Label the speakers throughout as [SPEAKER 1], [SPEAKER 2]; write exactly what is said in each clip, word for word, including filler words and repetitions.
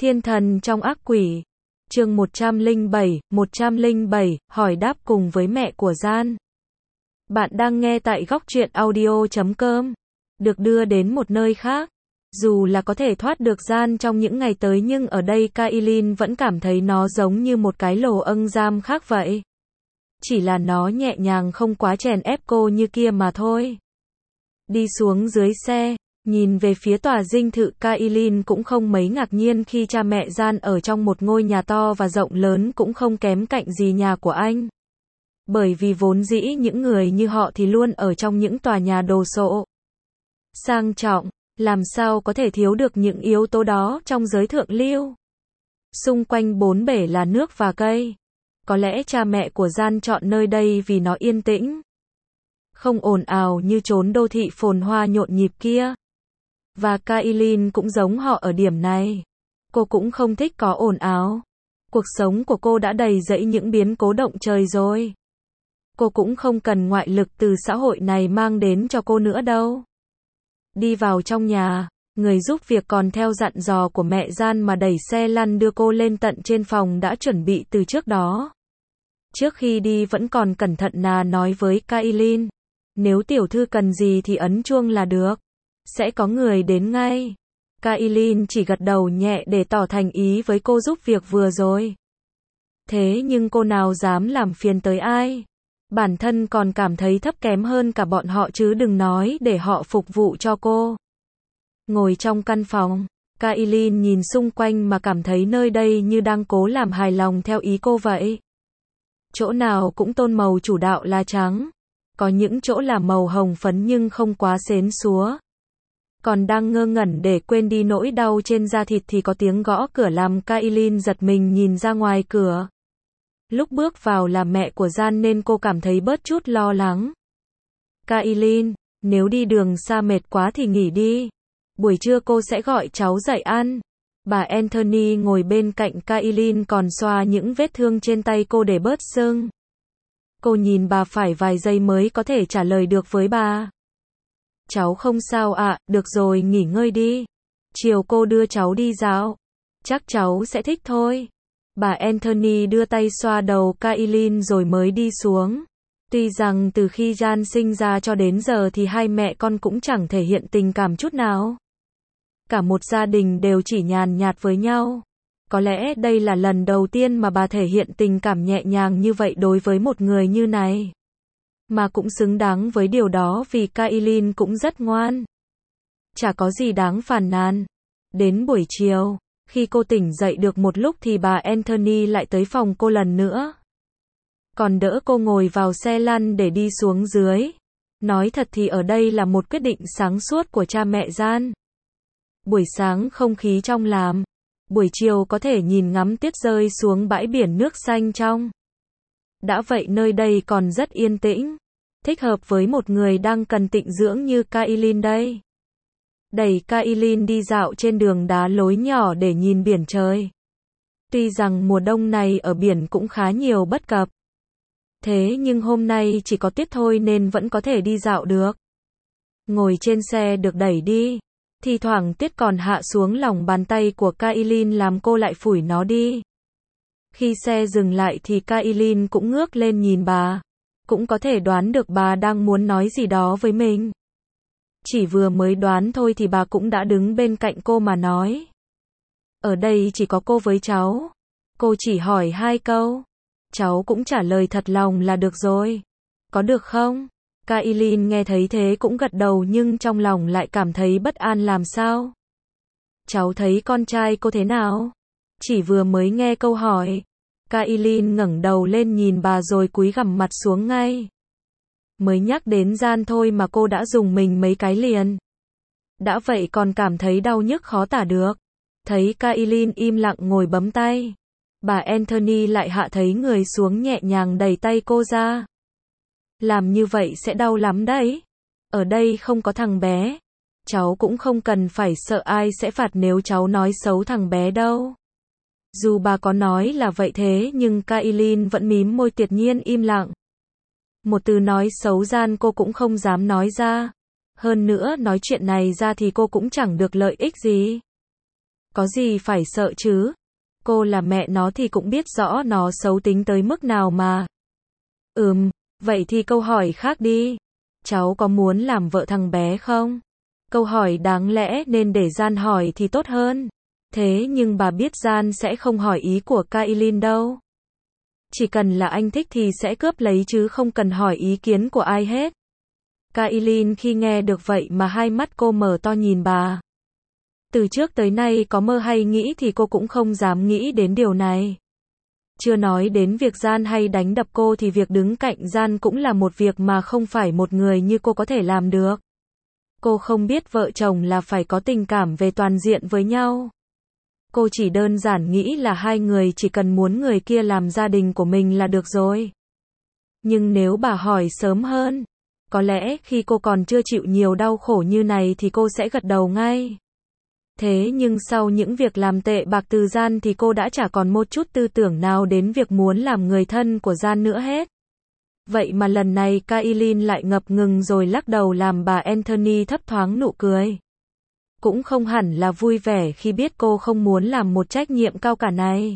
[SPEAKER 1] Thiên thần trong ác quỷ. Chương một trăm lẻ bảy, một trăm lẻ bảy, hỏi đáp cùng với mẹ của Gian. Bạn đang nghe tại góc truyện audio chấm com. Được đưa đến một nơi khác. Dù là có thể thoát được Gian trong những ngày tới nhưng ở đây Kailin vẫn cảm thấy nó giống như một cái lồ âng giam khác vậy. Chỉ là nó nhẹ nhàng không quá chèn ép cô như kia mà thôi. Đi xuống dưới xe, nhìn về phía tòa dinh thự, Kailin cũng không mấy ngạc nhiên khi cha mẹ Gian ở trong một ngôi nhà to và rộng lớn cũng không kém cạnh gì nhà của anh. Bởi vì vốn dĩ những người như họ thì luôn ở trong những tòa nhà đồ sộ, sang trọng, làm sao có thể thiếu được những yếu tố đó trong giới thượng lưu. Xung quanh bốn bể là nước và cây. Có lẽ cha mẹ của Gian chọn nơi đây vì nó yên tĩnh, không ồn ào như chốn đô thị phồn hoa nhộn nhịp kia. Và Kailin cũng giống họ ở điểm này. Cô cũng không thích có ồn ào. Cuộc sống của cô đã đầy rẫy những biến cố động trời rồi. Cô cũng không cần ngoại lực từ xã hội này mang đến cho cô nữa đâu. Đi vào trong nhà, người giúp việc còn theo dặn dò của mẹ Gian mà đẩy xe lăn đưa cô lên tận trên phòng đã chuẩn bị từ trước đó. Trước khi đi vẫn còn cẩn thận nà nói với Kailin, nếu tiểu thư cần gì thì ấn chuông là được, sẽ có người đến ngay. Kailin chỉ gật đầu nhẹ để tỏ thành ý với cô giúp việc vừa rồi. Thế nhưng cô nào dám làm phiền tới ai? Bản thân còn cảm thấy thấp kém hơn cả bọn họ chứ đừng nói để họ phục vụ cho cô. Ngồi trong căn phòng, Kailin nhìn xung quanh mà cảm thấy nơi đây như đang cố làm hài lòng theo ý cô vậy. Chỗ nào cũng tôn màu chủ đạo là trắng. Có những chỗ là màu hồng phấn nhưng không quá xến xúa. Còn đang ngơ ngẩn để quên đi nỗi đau trên da thịt thì có tiếng gõ cửa làm Kailin giật mình nhìn ra ngoài cửa. Lúc bước vào là mẹ của Gian nên cô cảm thấy bớt chút lo lắng. Kailin, nếu đi đường xa mệt quá thì nghỉ đi. Buổi trưa cô sẽ gọi cháu dậy ăn. Bà Anthony ngồi bên cạnh Kailin còn xoa những vết thương trên tay cô để bớt sưng. Cô nhìn bà phải vài giây mới có thể trả lời được với bà. Cháu không sao ạ, à, được rồi nghỉ ngơi đi. Chiều cô đưa cháu đi dạo. Chắc cháu sẽ thích thôi. Bà Anthony đưa tay xoa đầu Kailin rồi mới đi xuống. Tuy rằng từ khi Gian sinh ra cho đến giờ thì hai mẹ con cũng chẳng thể hiện tình cảm chút nào. Cả một gia đình đều chỉ nhàn nhạt với nhau. Có lẽ đây là lần đầu tiên mà bà thể hiện tình cảm nhẹ nhàng như vậy đối với một người như này. Mà cũng xứng đáng với điều đó vì Kailin cũng rất ngoan. Chả có gì đáng phàn nàn. Đến buổi chiều, khi cô tỉnh dậy được một lúc thì bà Anthony lại tới phòng cô lần nữa. Còn đỡ cô ngồi vào xe lăn để đi xuống dưới. Nói thật thì ở đây là một quyết định sáng suốt của cha mẹ Gian. Buổi sáng không khí trong lành. Buổi chiều có thể nhìn ngắm tuyết rơi xuống bãi biển nước xanh trong. Đã vậy nơi đây còn rất yên tĩnh. Thích hợp với một người đang cần tịnh dưỡng như Kailin đây. Đẩy Kailin đi dạo trên đường đá lối nhỏ để nhìn biển trời. Tuy rằng mùa đông này ở biển cũng khá nhiều bất cập. Thế nhưng hôm nay chỉ có tuyết thôi nên vẫn có thể đi dạo được. Ngồi trên xe được đẩy đi. Thì thoảng tuyết còn hạ xuống lòng bàn tay của Kailin làm cô lại phủi nó đi. Khi xe dừng lại thì Kailin cũng ngước lên nhìn bà. Cũng có thể đoán được bà đang muốn nói gì đó với mình. Chỉ vừa mới đoán thôi thì bà cũng đã đứng bên cạnh cô mà nói. Ở đây chỉ có cô với cháu. Cô chỉ hỏi hai câu. Cháu cũng trả lời thật lòng là được rồi. Có được không? Kailin nghe thấy thế cũng gật đầu nhưng trong lòng lại cảm thấy bất an làm sao. Cháu thấy con trai cô thế nào? Chỉ vừa mới nghe câu hỏi. Kailin ngẩng đầu lên nhìn bà rồi cúi gằm mặt xuống ngay. Mới nhắc đến Gian thôi mà cô đã dùng mình mấy cái liền. Đã vậy còn cảm thấy đau nhức khó tả được. Thấy Kailin im lặng ngồi bấm tay. Bà Anthony lại hạ thấy người xuống nhẹ nhàng đẩy tay cô ra. Làm như vậy sẽ đau lắm đấy. Ở đây không có thằng bé. Cháu cũng không cần phải sợ ai sẽ phạt nếu cháu nói xấu thằng bé đâu. Dù bà có nói là vậy thế nhưng Kailin vẫn mím môi tuyệt nhiên im lặng. Một từ nói xấu Gian cô cũng không dám nói ra. Hơn nữa nói chuyện này ra thì cô cũng chẳng được lợi ích gì. Có gì phải sợ chứ? Cô là mẹ nó thì cũng biết rõ nó xấu tính tới mức nào mà. Ừm, vậy thì câu hỏi khác đi. Cháu có muốn làm vợ thằng bé không? Câu hỏi đáng lẽ nên để Gian hỏi thì tốt hơn. Thế nhưng bà biết Gian sẽ không hỏi ý của Kailin đâu. Chỉ cần là anh thích thì sẽ cướp lấy chứ không cần hỏi ý kiến của ai hết. Kailin khi nghe được vậy mà hai mắt cô mở to nhìn bà. Từ trước tới nay có mơ hay nghĩ thì cô cũng không dám nghĩ đến điều này. Chưa nói đến việc Gian hay đánh đập cô thì việc đứng cạnh Gian cũng là một việc mà không phải một người như cô có thể làm được. Cô không biết vợ chồng là phải có tình cảm về toàn diện với nhau. Cô chỉ đơn giản nghĩ là hai người chỉ cần muốn người kia làm gia đình của mình là được rồi. Nhưng nếu bà hỏi sớm hơn, có lẽ khi cô còn chưa chịu nhiều đau khổ như này thì cô sẽ gật đầu ngay. Thế nhưng sau những việc làm tệ bạc từ Gian thì cô đã chả còn một chút tư tưởng nào đến việc muốn làm người thân của Gian nữa hết. Vậy mà lần này Kailin lại ngập ngừng rồi lắc đầu làm bà Anthony thấp thoáng nụ cười. Cũng không hẳn là vui vẻ khi biết cô không muốn làm một trách nhiệm cao cả này.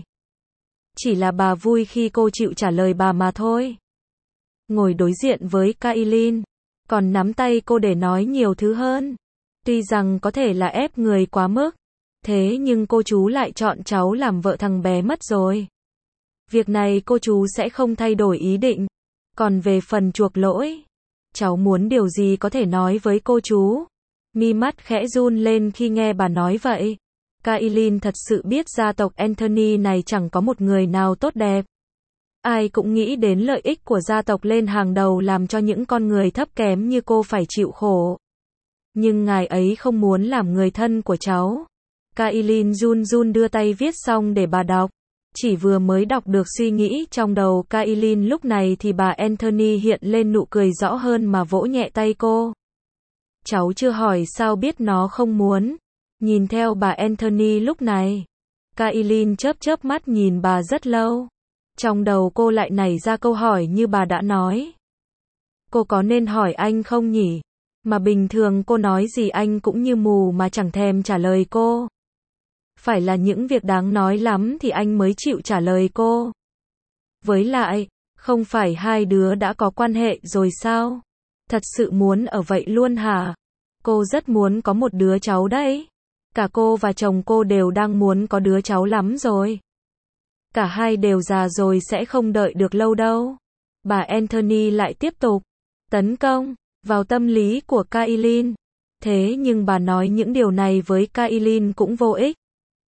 [SPEAKER 1] Chỉ là bà vui khi cô chịu trả lời bà mà thôi. Ngồi đối diện với Kailin, còn nắm tay cô để nói nhiều thứ hơn. Tuy rằng có thể là ép người quá mức, thế nhưng cô chú lại chọn cháu làm vợ thằng bé mất rồi. Việc này cô chú sẽ không thay đổi ý định. Còn về phần chuộc lỗi, cháu muốn điều gì có thể nói với cô chú. Mi mắt khẽ run lên khi nghe bà nói vậy. Kailin thật sự biết gia tộc Anthony này chẳng có một người nào tốt đẹp. Ai cũng nghĩ đến lợi ích của gia tộc lên hàng đầu làm cho những con người thấp kém như cô phải chịu khổ. Nhưng ngài ấy không muốn làm người thân của cháu. Kailin run run đưa tay viết xong để bà đọc. Chỉ vừa mới đọc được suy nghĩ trong đầu Kailin lúc này thì bà Anthony hiện lên nụ cười rõ hơn mà vỗ nhẹ tay cô. Cháu chưa hỏi sao biết nó không muốn. Nhìn theo bà Anthony lúc này, Kailin chớp chớp mắt nhìn bà rất lâu. Trong đầu cô lại nảy ra câu hỏi như bà đã nói. Cô có nên hỏi anh không nhỉ? Mà bình thường cô nói gì anh cũng như mù mà chẳng thèm trả lời cô. Phải là những việc đáng nói lắm thì anh mới chịu trả lời cô. Với lại, không phải hai đứa đã có quan hệ rồi sao? Thật sự muốn ở vậy luôn hả? Cô rất muốn có một đứa cháu đấy. Cả cô và chồng cô đều đang muốn có đứa cháu lắm rồi. Cả hai đều già rồi sẽ không đợi được lâu đâu. Bà Anthony lại tiếp tục tấn công vào tâm lý của Kailin. Thế nhưng bà nói những điều này với Kailin cũng vô ích.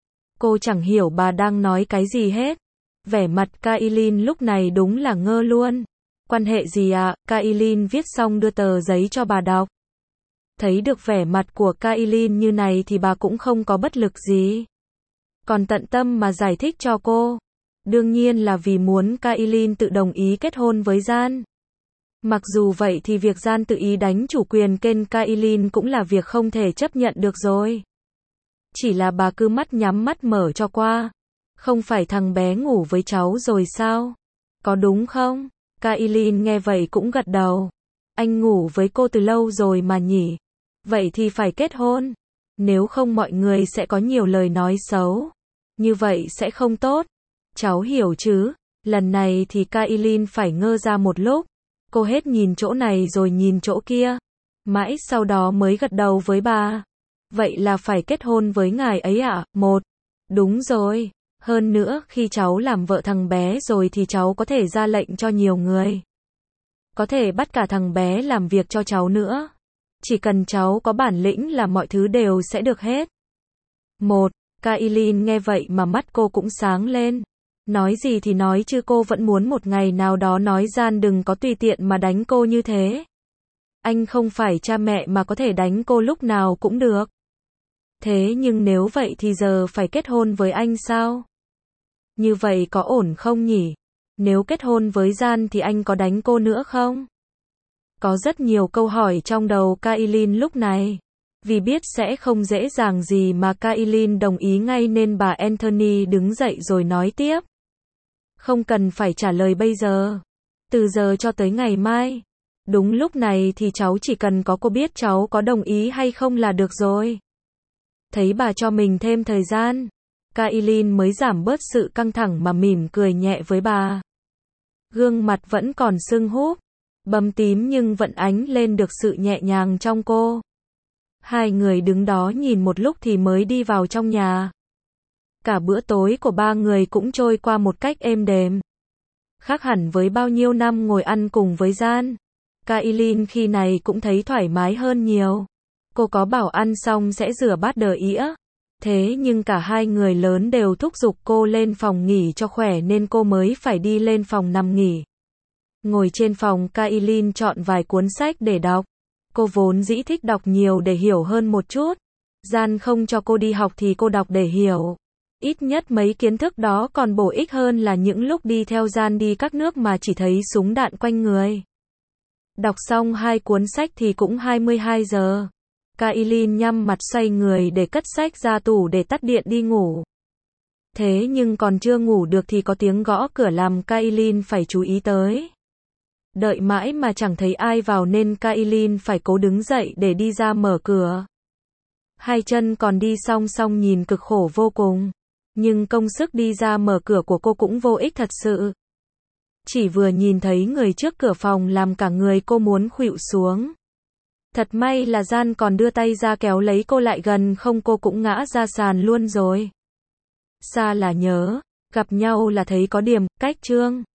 [SPEAKER 1] Cô chẳng hiểu bà đang nói cái gì hết. Vẻ mặt Kailin lúc này đúng là ngơ luôn. Quan hệ gì ạ? À? Kailin viết xong đưa tờ giấy cho bà đọc. Thấy được vẻ mặt của Kailin như này thì bà cũng không có bất lực gì. Còn tận tâm mà giải thích cho cô. Đương nhiên là vì muốn Kailin tự đồng ý kết hôn với Gian. Mặc dù vậy thì việc Gian tự ý đánh chủ quyền kênh Kailin cũng là việc không thể chấp nhận được rồi. Chỉ là bà cứ mắt nhắm mắt mở cho qua. Không phải thằng bé ngủ với cháu rồi sao? Có đúng không? Kailin nghe vậy cũng gật đầu. Anh ngủ với cô từ lâu rồi mà nhỉ? Vậy thì phải kết hôn. Nếu không mọi người sẽ có nhiều lời nói xấu. Như vậy sẽ không tốt. Cháu hiểu chứ? Lần này thì Kailin phải ngơ ra một lúc. Cô hết nhìn chỗ này rồi nhìn chỗ kia. Mãi sau đó mới gật đầu với bà. Vậy là phải kết hôn với ngài ấy ạ? À? Một. Đúng rồi. Hơn nữa khi cháu làm vợ thằng bé rồi thì cháu có thể ra lệnh cho nhiều người. Có thể bắt cả thằng bé làm việc cho cháu nữa. Chỉ cần cháu có bản lĩnh là mọi thứ đều sẽ được hết. Một. Kailin nghe vậy mà mắt cô cũng sáng lên. Nói gì thì nói chứ cô vẫn muốn một ngày nào đó nói Gian đừng có tùy tiện mà đánh cô như thế. Anh không phải cha mẹ mà có thể đánh cô lúc nào cũng được. Thế nhưng nếu vậy thì giờ phải kết hôn với anh sao? Như vậy có ổn không nhỉ? Nếu kết hôn với Gian thì anh có đánh cô nữa không? Có rất nhiều câu hỏi trong đầu Kailin lúc này. Vì biết sẽ không dễ dàng gì mà Kailin đồng ý ngay nên bà Anthony đứng dậy rồi nói tiếp. Không cần phải trả lời bây giờ. Từ giờ cho tới ngày mai. Đúng lúc này thì cháu chỉ cần có cô biết cháu có đồng ý hay không là được rồi. Thấy bà cho mình thêm thời gian, Kailin mới giảm bớt sự căng thẳng mà mỉm cười nhẹ với bà. Gương mặt vẫn còn sưng húp, bầm tím nhưng vẫn ánh lên được sự nhẹ nhàng trong cô. Hai người đứng đó nhìn một lúc thì mới đi vào trong nhà. Cả bữa tối của ba người cũng trôi qua một cách êm đềm. Khác hẳn với bao nhiêu năm ngồi ăn cùng với Gian, Kailin khi này cũng thấy thoải mái hơn nhiều. Cô có bảo ăn xong sẽ rửa bát đờ ĩa. Thế nhưng cả hai người lớn đều thúc giục cô lên phòng nghỉ cho khỏe nên cô mới phải đi lên phòng nằm nghỉ. Ngồi trên phòng, Kailin chọn vài cuốn sách để đọc. Cô vốn dĩ thích đọc nhiều để hiểu hơn một chút. Gian không cho cô đi học thì cô đọc để hiểu. Ít nhất mấy kiến thức đó còn bổ ích hơn là những lúc đi theo Gian đi các nước mà chỉ thấy súng đạn quanh người. Đọc xong hai cuốn sách thì cũng hai mươi hai giờ. Kailin nhắm mặt xoay người để cất sách ra tủ để tắt điện đi ngủ. Thế nhưng còn chưa ngủ được thì có tiếng gõ cửa làm Kailin phải chú ý tới. Đợi mãi mà chẳng thấy ai vào nên Kailin phải cố đứng dậy để đi ra mở cửa. Hai chân còn đi song song nhìn cực khổ vô cùng. Nhưng công sức đi ra mở cửa của cô cũng vô ích thật sự. Chỉ vừa nhìn thấy người trước cửa phòng làm cả người cô muốn khuỵu xuống. Thật may là Gian còn đưa tay ra kéo lấy cô lại gần, không cô cũng ngã ra sàn luôn rồi. Xa là nhớ, gặp nhau là thấy có điểm, cách Trương.